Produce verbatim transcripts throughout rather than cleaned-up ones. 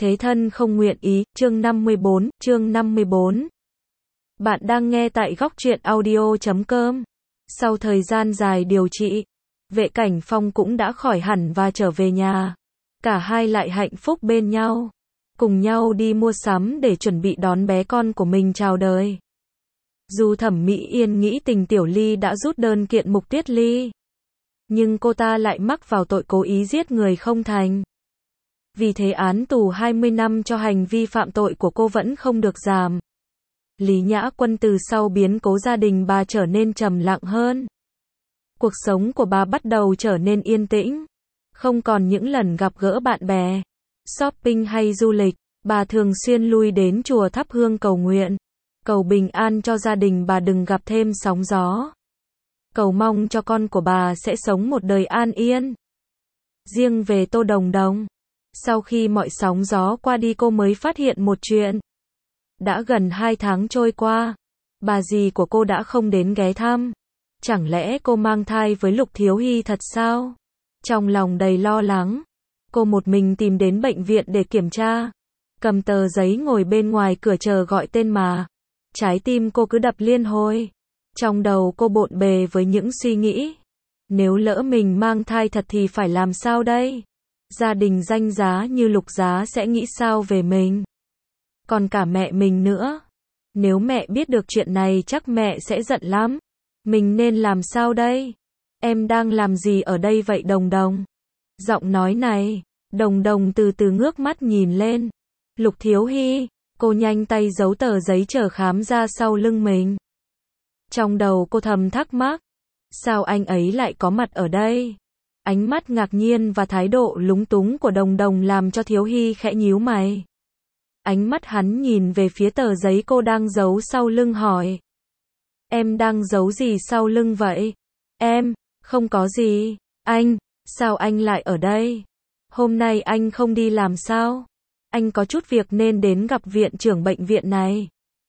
Thế thân không nguyện ý, chương năm mươi bốn, chương năm mươi bốn. Bạn đang nghe tại góc truyện audio chấm com. Sau thời gian dài điều trị, Vệ Cảnh Phong cũng đã khỏi hẳn và trở về nhà. Cả hai lại hạnh phúc bên nhau, cùng nhau đi mua sắm để chuẩn bị đón bé con của mình chào đời. Dù Thẩm Mỹ Yên nghĩ Tình Tiểu Ly đã rút đơn kiện Mục Tuyết Ly, nhưng cô ta lại mắc vào tội cố ý giết người không thành. Vì thế án tù hai mươi năm cho hành vi phạm tội của cô vẫn không được giảm. Lý Nhã Quân từ sau biến cố gia đình bà trở nên trầm lặng hơn. Cuộc sống của bà bắt đầu trở nên yên tĩnh. Không còn những lần gặp gỡ bạn bè, shopping hay du lịch, bà thường xuyên lui đến chùa thắp hương cầu nguyện, cầu bình an cho gia đình bà đừng gặp thêm sóng gió. Cầu mong cho con của bà sẽ sống một đời an yên. Riêng về Tô Đồng Đồng, sau khi mọi sóng gió qua đi cô mới phát hiện một chuyện. Đã gần hai tháng trôi qua, bà dì của cô đã không đến ghé thăm. Chẳng lẽ cô mang thai với Lục Thiếu Hy thật sao? Trong lòng đầy lo lắng, cô một mình tìm đến bệnh viện để kiểm tra. Cầm tờ giấy ngồi bên ngoài cửa chờ gọi tên mà. Trái tim cô cứ đập liên hồi. Trong đầu cô bộn bề với những suy nghĩ. Nếu lỡ mình mang thai thật thì phải làm sao đây? Gia đình danh giá như Lục Giá sẽ nghĩ sao về mình? Còn cả mẹ mình nữa. Nếu mẹ biết được chuyện này chắc mẹ sẽ giận lắm. Mình nên làm sao đây? Em đang làm gì ở đây vậy Đồng Đồng? Giọng nói này, Đồng Đồng từ từ ngước mắt nhìn lên. Lục Thiếu Hy, cô nhanh tay giấu tờ giấy chờ khám ra sau lưng mình. Trong đầu cô thầm thắc mắc, sao anh ấy lại có mặt ở đây? Ánh mắt ngạc nhiên và thái độ lúng túng của Đồng Đồng làm cho Thiếu Hy khẽ nhíu mày. Ánh mắt hắn nhìn về phía tờ giấy cô đang giấu sau lưng hỏi. Em đang giấu gì sau lưng vậy? Em, không có gì. Anh, sao anh lại ở đây? Hôm nay anh không đi làm sao? Anh có chút việc nên đến gặp viện trưởng bệnh viện này.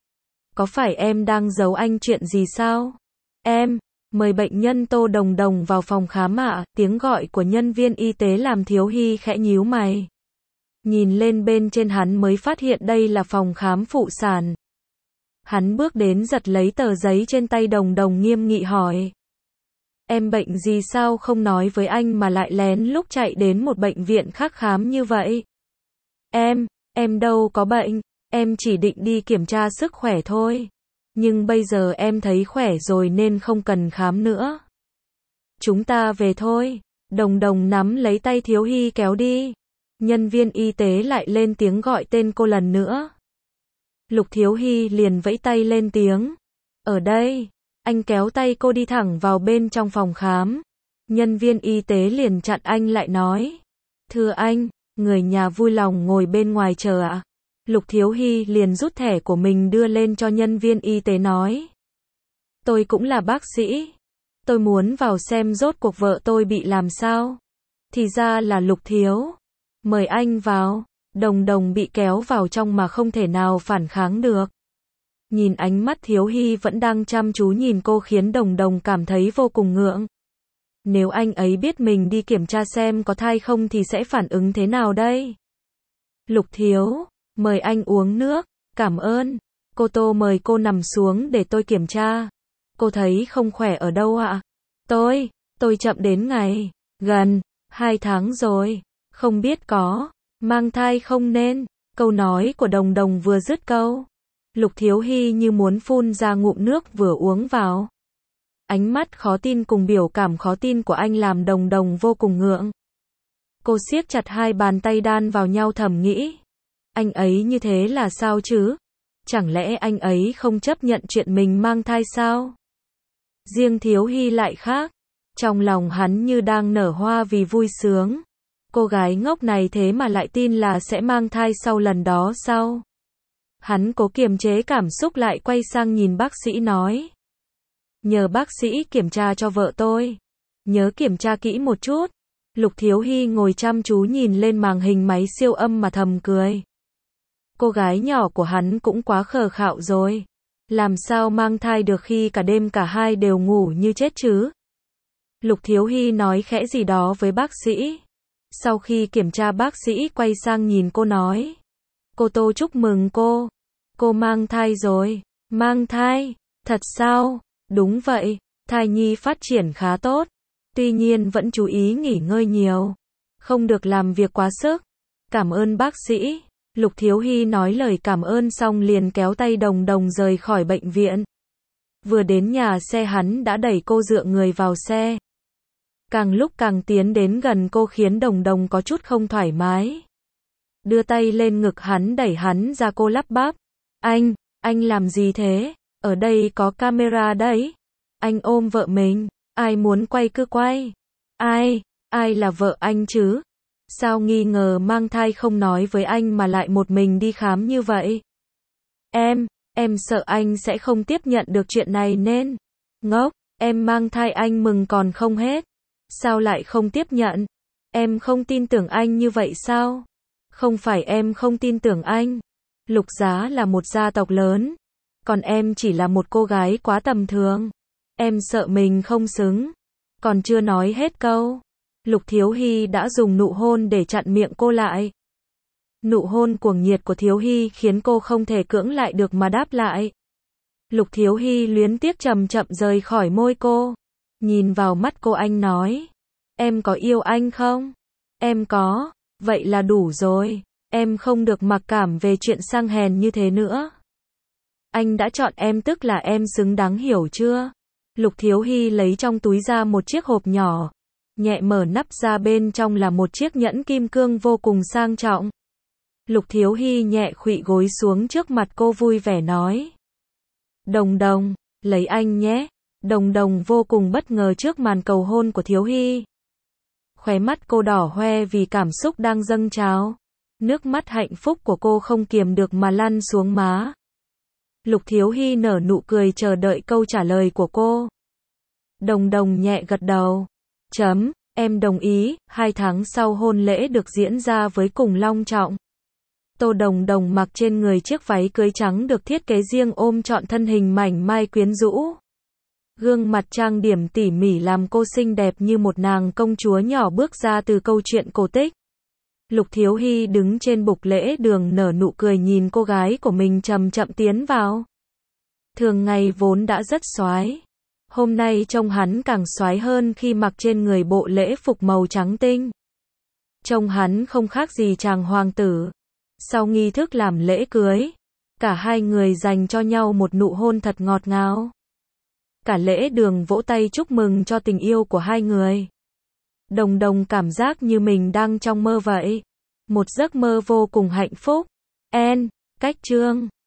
Có phải em đang giấu anh chuyện gì sao? Em, mời bệnh nhân Tô Đồng Đồng vào phòng khám ạ. Tiếng gọi của nhân viên y tế làm Thiếu Hy khẽ nhíu mày. Nhìn lên bên trên hắn mới phát hiện đây là phòng khám phụ sản. Hắn bước đến giật lấy tờ giấy trên tay Đồng Đồng nghiêm nghị hỏi. Em bệnh gì sao không nói với anh mà lại lén lúc chạy đến một bệnh viện khác khám như vậy? Em, em đâu có bệnh, em chỉ định đi kiểm tra sức khỏe thôi. Nhưng bây giờ em thấy khỏe rồi nên không cần khám nữa. Chúng ta về thôi. Đồng Đồng nắm lấy tay Thiếu Hy kéo đi. Nhân viên y tế lại lên tiếng gọi tên cô lần nữa. Lục Thiếu Hy liền vẫy tay lên tiếng. Ở đây. Anh kéo tay cô đi thẳng vào bên trong phòng khám. Nhân viên y tế liền chặn anh lại nói. Thưa anh, người nhà vui lòng ngồi bên ngoài chờ ạ. Lục Thiếu Hy liền rút thẻ của mình đưa lên cho nhân viên y tế nói. Tôi cũng là bác sĩ. Tôi muốn vào xem rốt cuộc vợ tôi bị làm sao. Thì ra là Lục Thiếu. Mời anh vào. Đồng Đồng bị kéo vào trong mà không thể nào phản kháng được. Nhìn ánh mắt Thiếu Hy vẫn đang chăm chú nhìn cô khiến Đồng Đồng cảm thấy vô cùng ngượng. Nếu anh ấy biết mình đi kiểm tra xem có thai không thì sẽ phản ứng thế nào đây? Lục Thiếu, mời anh uống nước, cảm ơn. Cô Tô mời cô nằm xuống để tôi kiểm tra. Cô thấy không khỏe ở đâu ạ? Tôi, tôi chậm đến ngày, gần, hai tháng rồi, không biết có, mang thai không nên. Câu nói của Đồng Đồng vừa dứt câu. Lục Thiếu Hy như muốn phun ra ngụm nước vừa uống vào. Ánh mắt khó tin cùng biểu cảm khó tin của anh làm Đồng Đồng vô cùng ngượng. Cô siết chặt hai bàn tay đan vào nhau thầm nghĩ. Anh ấy như thế là sao chứ? Chẳng lẽ anh ấy không chấp nhận chuyện mình mang thai sao? Riêng Thiếu Hy lại khác. Trong lòng hắn như đang nở hoa vì vui sướng. Cô gái ngốc này thế mà lại tin là sẽ mang thai sau lần đó sao? Hắn cố kiềm chế cảm xúc lại quay sang nhìn bác sĩ nói. Nhờ bác sĩ kiểm tra cho vợ tôi. Nhớ kiểm tra kỹ một chút. Lục Thiếu Hy ngồi chăm chú nhìn lên màn hình máy siêu âm mà thầm cười. Cô gái nhỏ của hắn cũng quá khờ khạo rồi. Làm sao mang thai được khi cả đêm cả hai đều ngủ như chết chứ? Lục Thiếu Hy nói khẽ gì đó với bác sĩ. Sau khi kiểm tra bác sĩ quay sang nhìn cô nói. Cô Tô chúc mừng cô. Cô mang thai rồi. Mang thai? Thật sao? Đúng vậy, thai nhi phát triển khá tốt. Tuy nhiên vẫn chú ý nghỉ ngơi nhiều. Không được làm việc quá sức. Cảm ơn bác sĩ. Lục Thiếu Hy nói lời cảm ơn xong liền kéo tay Đồng Đồng rời khỏi bệnh viện. Vừa đến nhà xe hắn đã đẩy cô dựa người vào xe. Càng lúc càng tiến đến gần cô khiến Đồng Đồng có chút không thoải mái. Đưa tay lên ngực hắn đẩy hắn ra, cô lắp bắp. Anh, anh làm gì thế? Ở đây có camera đấy. Anh ôm vợ mình. Ai muốn quay cứ quay. Ai, ai là vợ anh chứ? Sao nghi ngờ mang thai không nói với anh mà lại một mình đi khám như vậy? Em, em sợ anh sẽ không tiếp nhận được chuyện này nên. Ngốc, em mang thai anh mừng còn không hết. Sao lại không tiếp nhận? Em không tin tưởng anh như vậy sao? Không phải em không tin tưởng anh. Lục Giá là một gia tộc lớn. Còn em chỉ là một cô gái quá tầm thường. Em sợ mình không xứng. Còn chưa nói hết câu. Lục Thiếu Hy đã dùng nụ hôn để chặn miệng cô lại. Nụ hôn cuồng nhiệt của Thiếu Hy khiến cô không thể cưỡng lại được mà đáp lại. Lục Thiếu Hy luyến tiếc chậm chậm rời khỏi môi cô. Nhìn vào mắt cô anh nói. Em có yêu anh không? Em có. Vậy là đủ rồi. Em không được mặc cảm về chuyện sang hèn như thế nữa. Anh đã chọn em tức là em xứng đáng, hiểu chưa? Lục Thiếu Hy lấy trong túi ra một chiếc hộp nhỏ. Nhẹ mở nắp ra, bên trong là một chiếc nhẫn kim cương vô cùng sang trọng. Lục Thiếu Hy nhẹ khuỵu gối xuống trước mặt cô vui vẻ nói. Đồng Đồng, lấy anh nhé. Đồng Đồng vô cùng bất ngờ trước màn cầu hôn của Thiếu Hy. Khóe mắt cô đỏ hoe vì cảm xúc đang dâng trào. Nước mắt hạnh phúc của cô không kiềm được mà lăn xuống má. Lục Thiếu Hy nở nụ cười chờ đợi câu trả lời của cô. Đồng Đồng nhẹ gật đầu. Chấm, em đồng ý. Hai tháng sau hôn lễ được diễn ra với cùng long trọng. Tô Đồng Đồng mặc trên người chiếc váy cưới trắng được thiết kế riêng ôm trọn thân hình mảnh mai quyến rũ. Gương mặt trang điểm tỉ mỉ làm cô xinh đẹp như một nàng công chúa nhỏ bước ra từ câu chuyện cổ tích. Lục Thiếu Hy đứng trên bục lễ đường nở nụ cười nhìn cô gái của mình chậm chậm tiến vào. Thường ngày vốn đã rất soái, hôm nay trông hắn càng soái hơn khi mặc trên người bộ lễ phục màu trắng tinh. Trông hắn không khác gì chàng hoàng tử. Sau nghi thức làm lễ cưới, cả hai người dành cho nhau một nụ hôn thật ngọt ngào. Cả lễ đường vỗ tay chúc mừng cho tình yêu của hai người. Đồng Đồng cảm giác như mình đang trong mơ vậy. Một giấc mơ vô cùng hạnh phúc. En, cách chương